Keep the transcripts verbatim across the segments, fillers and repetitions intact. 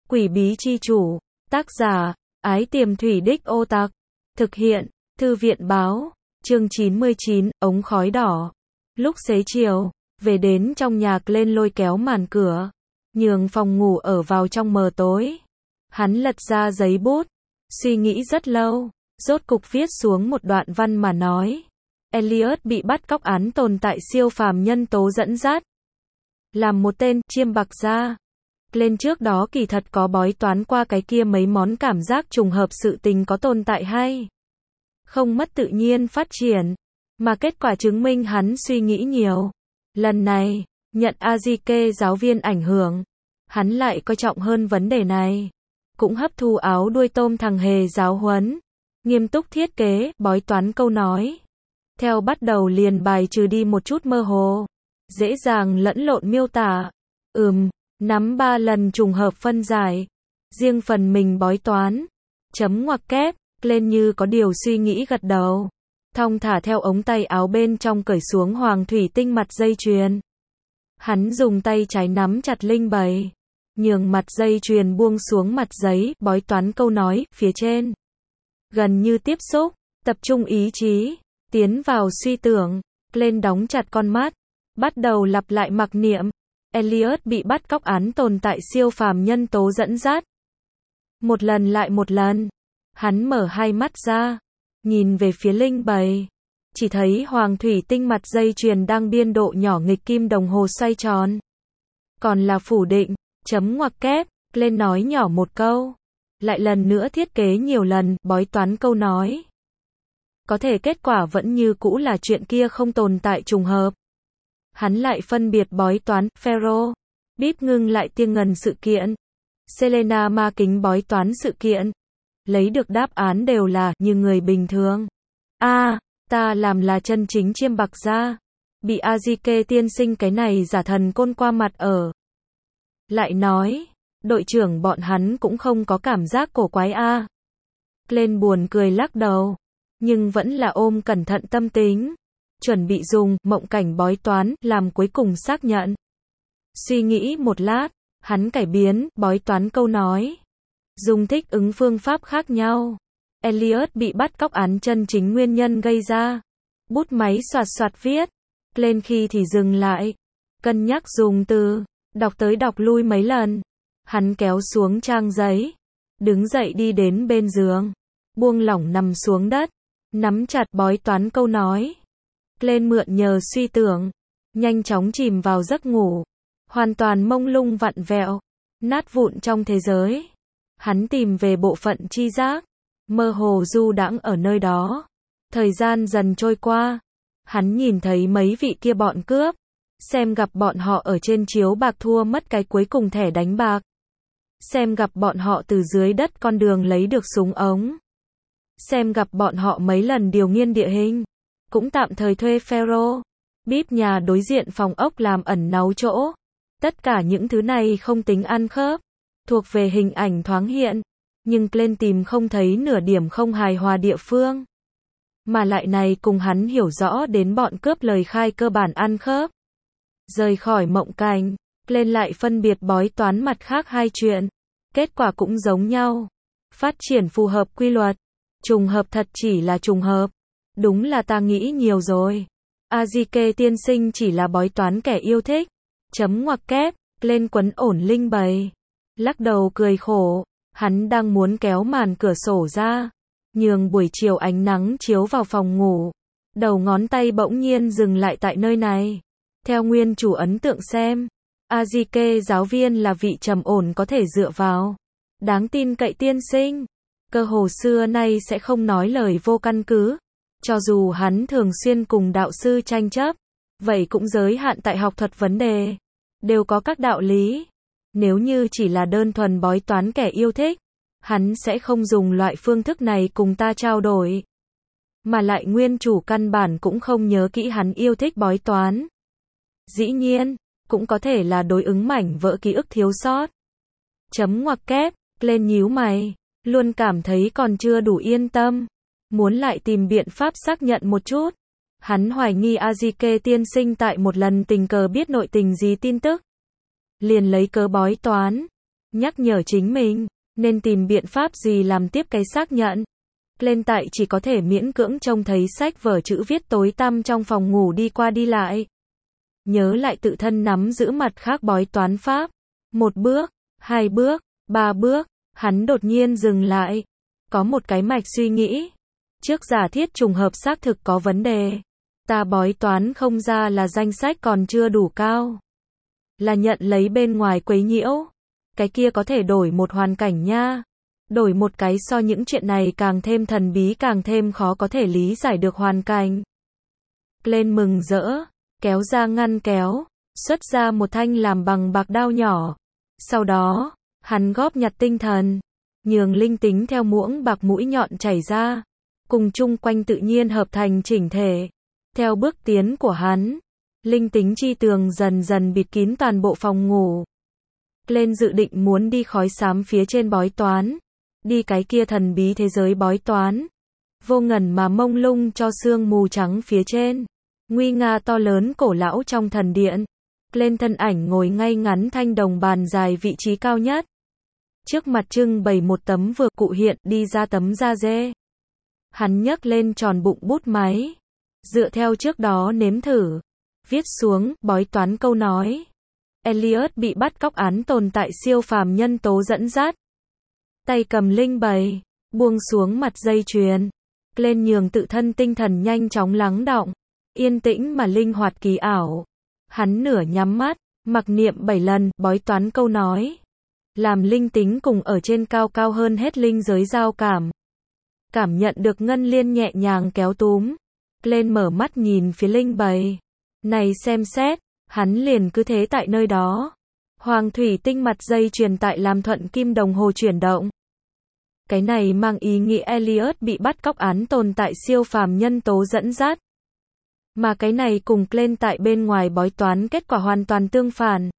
Quỷ bí chi chủ, tác giả, Ái Tiềm Thủy Đích Ô Tặc, thực hiện, Thư viện báo, chương chín mươi chín, ống khói đỏ. Lúc xế chiều, về đến trong nhà lên lôi kéo màn cửa, nhường phòng ngủ ở vào trong mờ tối. Hắn lật ra giấy bút, suy nghĩ rất lâu, rốt cục viết xuống một đoạn văn mà nói. Elliot bị bắt cóc án tồn tại siêu phàm nhân tố dẫn dắt. Làm một tên chiêm bạc gia. Lên trước đó kỳ thật có bói toán qua cái kia mấy món cảm giác trùng hợp sự tình có tồn tại hay không mất tự nhiên phát triển, mà kết quả chứng minh hắn suy nghĩ nhiều. Lần này, nhận Azike giáo viên ảnh hưởng, hắn lại coi trọng hơn vấn đề này. Cũng hấp thu áo đuôi tôm thằng hề giáo huấn, nghiêm túc thiết kế, bói toán câu nói. Theo bắt đầu liền bài trừ đi một chút mơ hồ, dễ dàng lẫn lộn miêu tả. Ừm, nắm ba lần trùng hợp phân giải. Riêng phần mình bói toán. Chấm ngoặc kép, lên như có điều suy nghĩ gật đầu. Thong thả theo ống tay áo bên trong cởi xuống hoàng thủy tinh mặt dây chuyền. Hắn dùng tay trái nắm chặt linh bầy, nhường mặt dây chuyền buông xuống mặt giấy, bói toán câu nói, phía trên. Gần như tiếp xúc, tập trung ý chí, tiến vào suy tưởng, lên đóng chặt con mắt, bắt đầu lặp lại mặc niệm. Elliot bị bắt cóc án tồn tại siêu phàm nhân tố dẫn dắt. Một lần lại một lần, hắn mở hai mắt ra, nhìn về phía linh bầy, chỉ thấy hoàng thủy tinh mặt dây chuyền đang biên độ nhỏ nghịch kim đồng hồ xoay tròn. Còn là phủ định, chấm ngoặc kép, lên nói nhỏ một câu, lại lần nữa thiết kế nhiều lần, bói toán câu nói. Có thể kết quả vẫn như cũ là chuyện kia không tồn tại trùng hợp. Hắn lại phân biệt bói toán, Pharaoh, bíp ngưng lại tiếng ngần sự kiện. Selena ma kính bói toán sự kiện. Lấy được đáp án đều là, như người bình thường. A, à, ta làm là chân chính chiêm bạc gia. Bị Azike tiên sinh cái này giả thần côn qua mặt ở. Lại nói, đội trưởng bọn hắn cũng không có cảm giác cổ quái a. À. Lên buồn cười lắc đầu, nhưng vẫn là ôm cẩn thận tâm tính. Chuẩn bị dùng mộng cảnh bói toán làm cuối cùng xác nhận. Suy nghĩ một lát, hắn cải biến bói toán câu nói. Dùng thích ứng phương pháp khác nhau. Elliot bị bắt cóc án chân chính nguyên nhân gây ra. Bút máy soạt soạt viết. Lên khi thì dừng lại. Cân nhắc dùng từ. Đọc tới đọc lui mấy lần. Hắn kéo xuống trang giấy. Đứng dậy đi đến bên giường. Buông lỏng nằm xuống đất. Nắm chặt bói toán câu nói. Lên mượn nhờ suy tưởng, nhanh chóng chìm vào giấc ngủ, hoàn toàn mông lung vặn vẹo, nát vụn trong thế giới. Hắn tìm về bộ phận tri giác, mơ hồ du đãng ở nơi đó. Thời gian dần trôi qua, hắn nhìn thấy mấy vị kia bọn cướp, xem gặp bọn họ ở trên chiếu bạc thua mất cái cuối cùng thẻ đánh bạc, xem gặp bọn họ từ dưới đất con đường lấy được súng ống, xem gặp bọn họ mấy lần điều nghiên địa hình. Cũng tạm thời thuê Pharaoh, bíp nhà đối diện phòng ốc làm ẩn náu chỗ. Tất cả những thứ này không tính ăn khớp, thuộc về hình ảnh thoáng hiện, nhưng lên tìm không thấy nửa điểm không hài hòa địa phương. Mà lại này cùng hắn hiểu rõ đến bọn cướp lời khai cơ bản ăn khớp. Rời khỏi mộng cảnh, lên lại phân biệt bói toán mặt khác hai chuyện. Kết quả cũng giống nhau. Phát triển phù hợp quy luật. Trùng hợp thật chỉ là trùng hợp. Đúng là ta nghĩ nhiều rồi. Azike tiên sinh chỉ là bói toán kẻ yêu thích. Chấm ngoặc kép, lên quấn ổn linh bầy. Lắc đầu cười khổ. Hắn đang muốn kéo màn cửa sổ ra, nhường buổi chiều ánh nắng chiếu vào phòng ngủ. Đầu ngón tay bỗng nhiên dừng lại tại nơi này. Theo nguyên chủ ấn tượng xem, Azike giáo viên là vị trầm ổn có thể dựa vào, đáng tin cậy tiên sinh. Cơ hồ xưa nay sẽ không nói lời vô căn cứ. Cho dù hắn thường xuyên cùng đạo sư tranh chấp, vậy cũng giới hạn tại học thuật vấn đề, đều có các đạo lý. Nếu như chỉ là đơn thuần bói toán kẻ yêu thích, hắn sẽ không dùng loại phương thức này cùng ta trao đổi. Mà lại nguyên chủ căn bản cũng không nhớ kỹ hắn yêu thích bói toán. Dĩ nhiên, cũng có thể là đối ứng mảnh vỡ ký ức thiếu sót. Chấm ngoặc kép, lên nhíu mày, luôn cảm thấy còn chưa đủ yên tâm. Muốn lại tìm biện pháp xác nhận một chút. Hắn hoài nghi Azike tiên sinh tại một lần tình cờ biết nội tình gì tin tức. Liền lấy cớ bói toán. nhắc nhở chính mình, nên tìm biện pháp gì làm tiếp cái xác nhận. Lên tại chỉ có thể miễn cưỡng trông thấy sách vở chữ viết tối tăm trong phòng ngủ đi qua đi lại. Nhớ lại tự thân nắm giữ mặt khác bói toán pháp. Một bước, hai bước, ba bước, hắn đột nhiên dừng lại. Có một cái mạch suy nghĩ. Trước giả thiết trùng hợp xác thực có vấn đề. Ta bói toán không ra là danh sách còn chưa đủ cao. Là nhận lấy bên ngoài quấy nhiễu. Cái kia có thể đổi một hoàn cảnh nha. Đổi một cái so những chuyện này càng thêm thần bí càng thêm khó có thể lý giải được hoàn cảnh. Lên mừng rỡ, kéo ra ngăn kéo, xuất ra một thanh làm bằng bạc đao nhỏ. Sau đó, hắn góp nhặt tinh thần, nhường linh tính theo muỗng bạc mũi nhọn chảy ra, cùng chung quanh tự nhiên hợp thành chỉnh thể. Theo bước tiến của hắn, linh tính chi tường dần dần bịt kín toàn bộ phòng ngủ. Lên dự định muốn đi khói xám phía trên bói toán, đi cái kia thần bí thế giới bói toán, vô ngần mà mông lung cho sương mù trắng phía trên, nguy nga to lớn cổ lão trong thần điện. Lên thân ảnh ngồi ngay ngắn thanh đồng bàn dài vị trí cao nhất. Trước mặt trưng bày một tấm vừa cụ hiện đi ra tấm da dê. Hắn nhấc lên tròn bụng bút máy, dựa theo trước đó nếm thử, viết xuống bói toán câu nói. Elliot bị bắt cóc án tồn tại siêu phàm nhân tố dẫn dắt. Tay cầm linh bày, buông xuống mặt dây chuyền. Lên nhường tự thân tinh thần nhanh chóng lắng đọng, yên tĩnh mà linh hoạt kỳ ảo. Hắn nửa nhắm mắt, mặc niệm bảy lần, bói toán câu nói. Làm linh tính cùng ở trên cao cao hơn hết linh giới giao cảm. Cảm nhận được ngân liên nhẹ nhàng kéo túm. Lên mở mắt nhìn phía linh bày. Này xem xét, hắn liền cứ thế tại nơi đó. Hoàng thủy tinh mặt dây chuyền tại làm thuận kim đồng hồ chuyển động. Cái này mang ý nghĩa Elliot bị bắt cóc án tồn tại siêu phàm nhân tố dẫn dắt. Mà cái này cùng lên tại bên ngoài bói toán kết quả hoàn toàn tương phản.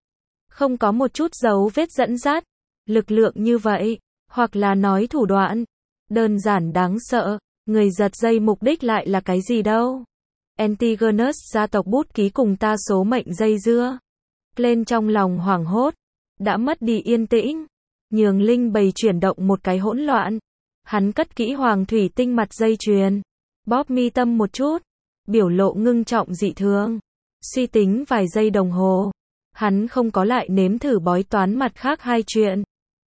Không có một chút dấu vết dẫn dắt, lực lượng như vậy, hoặc là nói thủ đoạn. Đơn giản đáng sợ, người giật dây mục đích lại là cái gì đâu. Antigonus gia tộc bút ký cùng ta số mệnh dây dưa. Lên trong lòng hoảng hốt, đã mất đi yên tĩnh, nhường linh bày chuyển động một cái hỗn loạn. Hắn cất kỹ hoàng thủy tinh mặt dây chuyền, bóp mi tâm một chút, biểu lộ ngưng trọng dị thường. Suy tính vài giây đồng hồ, hắn không có lại nếm thử bói toán mặt khác hai chuyện,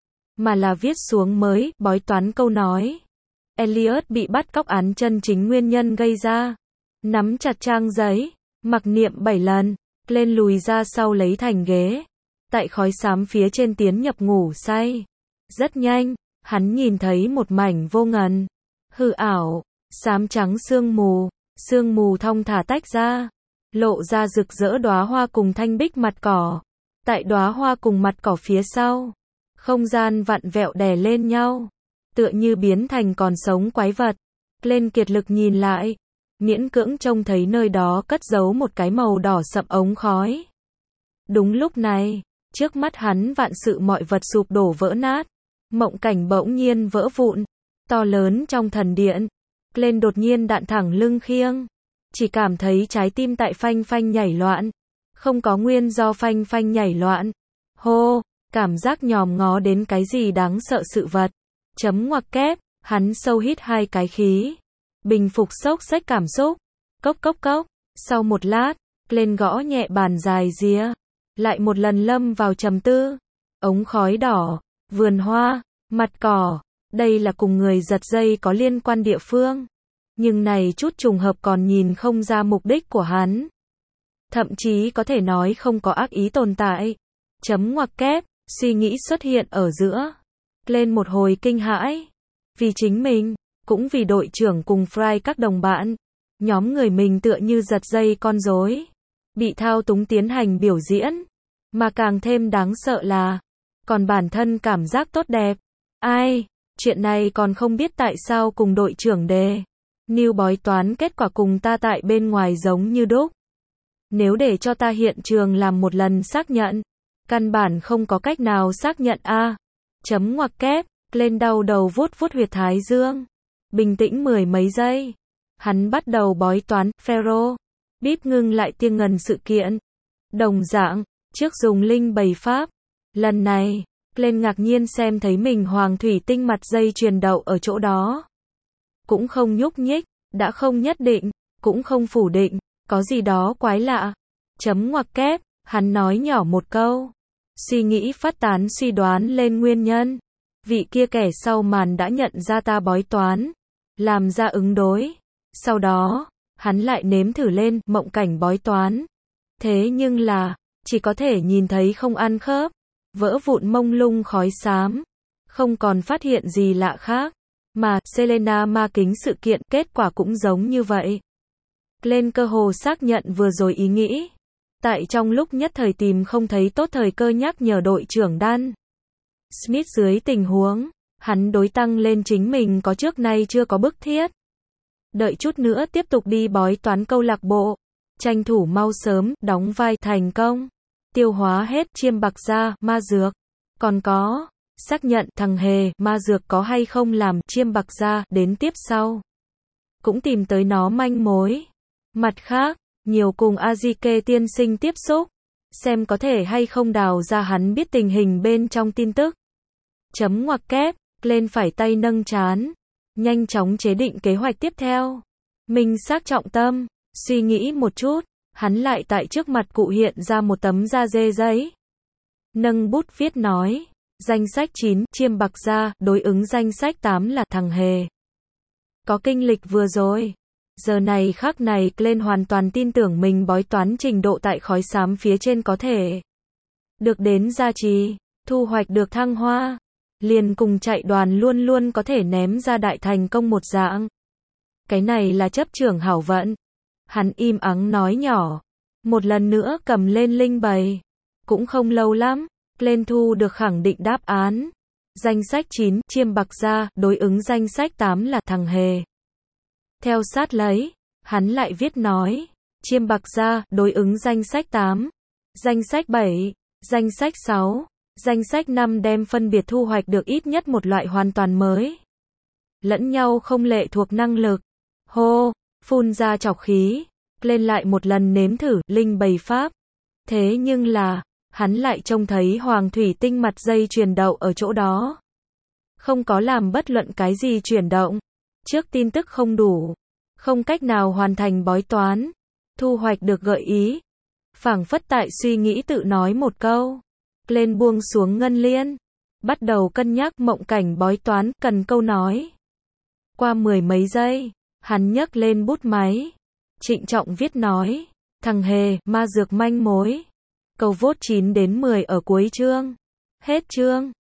mà là viết xuống mới bói toán câu nói. Elliot bị bắt cóc án chân chính nguyên nhân gây ra. Nắm chặt trang giấy, mặc niệm bảy lần, lên lùi ra sau lấy thành ghế. Tại khói xám phía trên tiến nhập ngủ say. Rất nhanh, hắn nhìn thấy một mảnh vô ngần, hư ảo, xám trắng sương mù, sương mù thong thả tách ra, lộ ra rực rỡ đóa hoa cùng thanh bích mặt cỏ. Tại đóa hoa cùng mặt cỏ phía sau, không gian vặn vẹo đè lên nhau, tựa như biến thành còn sống quái vật. Lên kiệt lực nhìn lại, miễn cưỡng trông thấy nơi đó cất giấu một cái màu đỏ sậm ống khói. Đúng lúc này, trước mắt hắn vạn sự mọi vật sụp đổ vỡ nát, mộng cảnh bỗng nhiên vỡ vụn, to lớn trong thần điện. Lên đột nhiên đạn thẳng lưng khiêng, chỉ cảm thấy trái tim tại phanh phanh nhảy loạn, không có nguyên do phanh phanh nhảy loạn. Hô, cảm giác nhòm ngó đến cái gì đáng sợ sự vật. Chấm ngoặc kép, hắn sâu hít hai cái khí, bình phục xốc xách cảm xúc. Cốc cốc cốc, sau một lát, lên gõ nhẹ bàn dài rìa, lại một lần lâm vào trầm tư. Ống khói đỏ, vườn hoa, mặt cỏ, đây là cùng người giật dây có liên quan địa phương. Nhưng này chút trùng hợp còn nhìn không ra mục đích của hắn. Thậm chí có thể nói không có ác ý tồn tại. Chấm ngoặc kép, suy nghĩ xuất hiện ở giữa. Lên một hồi kinh hãi. Vì chính mình, cũng vì đội trưởng cùng Fry các đồng bạn. Nhóm người mình tựa như giật dây con rối, bị thao túng tiến hành biểu diễn. Mà càng thêm đáng sợ là, còn bản thân cảm giác tốt đẹp. Ai, chuyện này còn không biết tại sao cùng đội trưởng đề. New bói toán kết quả cùng ta tại bên ngoài giống như đúc. Nếu để cho ta hiện trường làm một lần xác nhận, căn bản không có cách nào xác nhận a. À. Chấm ngoặc kép, lên đau đầu vuốt vuốt huyệt thái dương. Bình tĩnh mười mấy giây. Hắn bắt đầu bói toán, Pharaoh. Bíp ngưng lại tiếng ngần sự kiện. Đồng dạng, trước dùng linh bày pháp. Lần này, Glenn ngạc nhiên xem thấy mình hoàng thủy tinh mặt dây chuyền đậu ở chỗ đó. Cũng không nhúc nhích, đã không nhất định, cũng không phủ định, có gì đó quái lạ. Chấm ngoặc kép, hắn nói nhỏ một câu. Suy nghĩ phát tán suy đoán lên nguyên nhân. Vị kia kẻ sau màn đã nhận ra ta bói toán, làm ra ứng đối. Sau đó, hắn lại nếm thử lên mộng cảnh bói toán. Thế nhưng là, chỉ có thể nhìn thấy không ăn khớp, vỡ vụn mông lung khói xám. Không còn phát hiện gì lạ khác. Mà, Selena ma kính sự kiện, kết quả cũng giống như vậy. Glenn cơ hồ xác nhận vừa rồi ý nghĩ. Tại trong lúc nhất thời tìm không thấy tốt thời cơ nhắc nhở đội trưởng Dan Smith dưới tình huống, hắn đối tăng lên chính mình có trước nay chưa có bức thiết. Đợi chút nữa tiếp tục đi bói toán câu lạc bộ. Tranh thủ mau sớm, đóng vai thành công. Tiêu hóa hết chiêm bạc gia, ma dược. Còn có, xác nhận thằng hề, ma dược có hay không làm chiêm bạc gia, đến tiếp sau. Cũng tìm tới nó manh mối. Mặt khác, nhiều cùng Azike tiên sinh tiếp xúc. Xem có thể hay không đào ra hắn biết tình hình bên trong tin tức. Chấm ngoặc kép, lên phải tay nâng trán. Nhanh chóng chế định kế hoạch tiếp theo. Minh xác trọng tâm, suy nghĩ một chút, hắn lại tại trước mặt cụ hiện ra một tấm da dê giấy. Nâng bút viết nói, danh sách chín, chiêm bạc gia, đối ứng danh sách tám là thằng hề. Có kinh lịch vừa rồi. Giờ này khắc này, Glenn hoàn toàn tin tưởng mình bói toán trình độ tại khói xám phía trên có thể được đến gia trì, thu hoạch được thăng hoa. Liền cùng chạy đoàn luôn luôn có thể ném ra đại thành công một dạng. Cái này là chấp trưởng hảo vận. Hắn im ắng nói nhỏ. Một lần nữa cầm lên linh bày. Cũng không lâu lắm, Glenn thu được khẳng định đáp án. Danh sách chín, chiêm bạc gia, đối ứng danh sách tám là thằng hề. Theo sát lấy, hắn lại viết nói, chiêm bạc gia, đối ứng danh sách tám, danh sách bảy, danh sách sáu, danh sách năm đem phân biệt thu hoạch được ít nhất một loại hoàn toàn mới. Lẫn nhau không lệ thuộc năng lực. Hô, phun ra trọc khí, lên lại một lần nếm thử, linh bày pháp. Thế nhưng là, hắn lại trông thấy hoàng thủy tinh mặt dây chuyền đậu ở chỗ đó. Không có làm bất luận cái gì chuyển động. Trước tin tức không đủ. Không cách nào hoàn thành bói toán. Thu hoạch được gợi ý. Phảng phất tại suy nghĩ tự nói một câu. Lên buông xuống ngân liên. Bắt đầu cân nhắc mộng cảnh bói toán, cần câu nói. Qua mười mấy giây, hắn nhấc lên bút máy. Trịnh trọng viết nói. Thằng hề, ma dược manh mối. Câu vốt chín đến mười ở cuối chương. Hết chương.